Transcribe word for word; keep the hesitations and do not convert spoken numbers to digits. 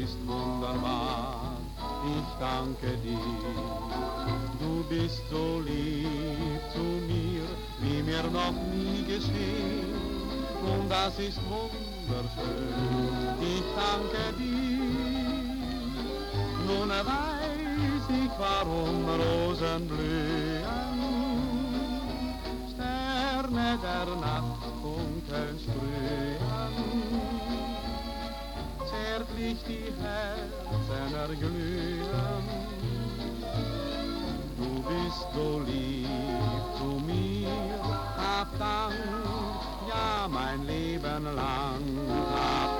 ist wunderbar, ich danke dir. Du bist so lieb zu mir, wie mir noch nie geschehen, und das ist wunderschön, ich danke dir. Nun weiß ich, warum Rosen blühen, Sterne der Nacht funkeln sprühen, zärtlich die Herzen erglühen. Du bist so lieb zu mir, hab Dank, ja mein Leben lang, hab